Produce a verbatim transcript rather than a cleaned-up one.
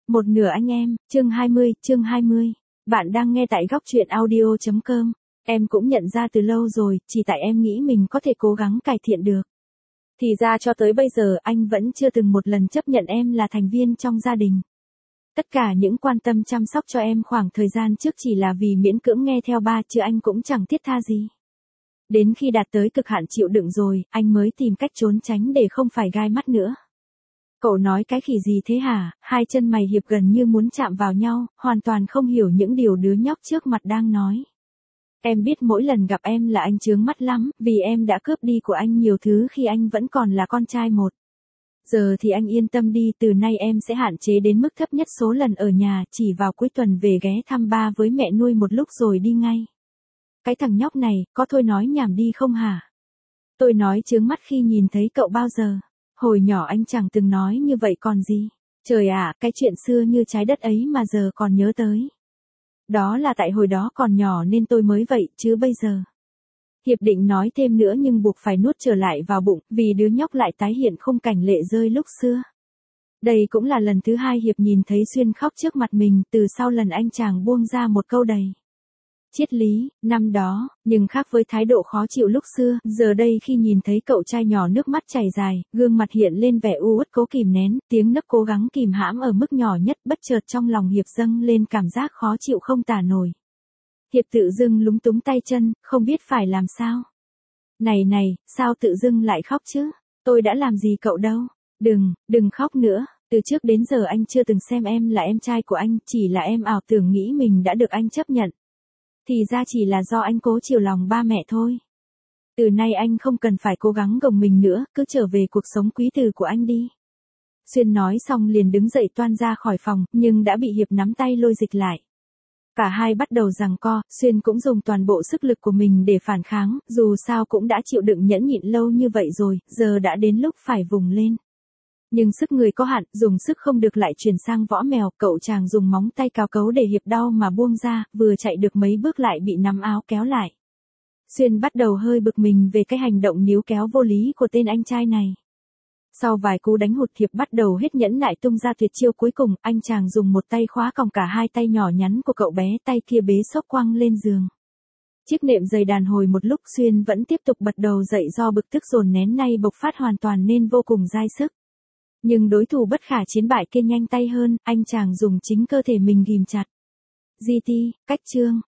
Một nửa anh em, chương hai mươi, chương hai mươi. Bạn đang nghe tại góc truyện audio chấm com. Em cũng nhận ra từ lâu rồi, chỉ tại em nghĩ mình có thể cố gắng cải thiện được. Thì ra cho tới bây giờ anh vẫn chưa từng một lần chấp nhận em là thành viên trong gia đình. Tất cả những quan tâm chăm sóc cho em khoảng thời gian trước chỉ là vì miễn cưỡng nghe theo ba chứ anh cũng chẳng thiết tha gì. Đến khi đạt tới cực hạn chịu đựng rồi, anh mới tìm cách trốn tránh để không phải gai mắt nữa. Cậu nói cái khỉ gì thế hả? Hai chân mày hiệp gần như muốn chạm vào nhau, hoàn toàn không hiểu những điều đứa nhóc trước mặt đang nói. Em biết mỗi lần gặp em là anh chướng mắt lắm, vì em đã cướp đi của anh nhiều thứ khi anh vẫn còn là con trai một. Giờ thì anh yên tâm đi, từ nay em sẽ hạn chế đến mức thấp nhất số lần ở nhà, chỉ vào cuối tuần về ghé thăm ba với mẹ nuôi một lúc rồi đi ngay. Cái thằng nhóc này, có thôi nói nhảm đi không hả? Tôi nói chướng mắt khi nhìn thấy cậu bao giờ? Hồi nhỏ anh chẳng từng nói như vậy còn gì. Trời ạ, cái chuyện xưa như trái đất ấy mà giờ còn nhớ tới. Đó là tại hồi đó còn nhỏ nên tôi mới vậy, chứ bây giờ. Hiệp định nói thêm nữa nhưng buộc phải nuốt trở lại vào bụng, vì đứa nhóc lại tái hiện khung cảnh lệ rơi lúc xưa. Đây cũng là lần thứ hai Hiệp nhìn thấy Xuyên khóc trước mặt mình, từ sau lần anh chàng buông ra một câu đầy triết lý, năm đó, nhưng khác với thái độ khó chịu lúc xưa, giờ đây khi nhìn thấy cậu trai nhỏ nước mắt chảy dài, gương mặt hiện lên vẻ u uất cố kìm nén, tiếng nấc cố gắng kìm hãm ở mức nhỏ nhất, bất chợt trong lòng Hiệp dâng lên cảm giác khó chịu không tả nổi. Hiệp tự dưng lúng túng tay chân, không biết phải làm sao. Này này, sao tự dưng lại khóc chứ? Tôi đã làm gì cậu đâu. Đừng, đừng khóc nữa. Từ trước đến giờ anh chưa từng xem em là em trai của anh, chỉ là em ảo tưởng nghĩ mình đã được anh chấp nhận. Thì ra chỉ là do anh cố chiều lòng ba mẹ thôi. Từ nay anh không cần phải cố gắng gồng mình nữa, cứ trở về cuộc sống quý tử của anh đi. Xuyên nói xong liền đứng dậy toan ra khỏi phòng, nhưng đã bị Hiệp nắm tay lôi dịch lại. Cả hai bắt đầu giằng co, Xuyên cũng dùng toàn bộ sức lực của mình để phản kháng, dù sao cũng đã chịu đựng nhẫn nhịn lâu như vậy rồi, giờ đã đến lúc phải vùng lên. Nhưng sức người có hạn, dùng sức không được lại chuyển sang võ mèo, cậu chàng dùng móng tay cào cấu để Hiệp đau mà buông ra, vừa chạy được mấy bước lại bị nắm áo kéo lại. Xuyên bắt đầu hơi bực mình về cái hành động níu kéo vô lý của tên anh trai này. Sau vài cú đánh hụt Hiệp bắt đầu hết nhẫn nại tung ra tuyệt chiêu cuối cùng, anh chàng dùng một tay khóa còng cả hai tay nhỏ nhắn của cậu bé, tay kia bế xốc quăng lên giường. Chiếc nệm dày đàn hồi một lúc Xuyên vẫn tiếp tục bật đầu dậy do bực tức dồn nén nay bộc phát hoàn toàn nên vô cùng dai sức. Nhưng đối thủ bất khả chiến bại kia nhanh tay hơn, anh chàng dùng chính cơ thể mình ghìm chặt. giê tê, cách chương.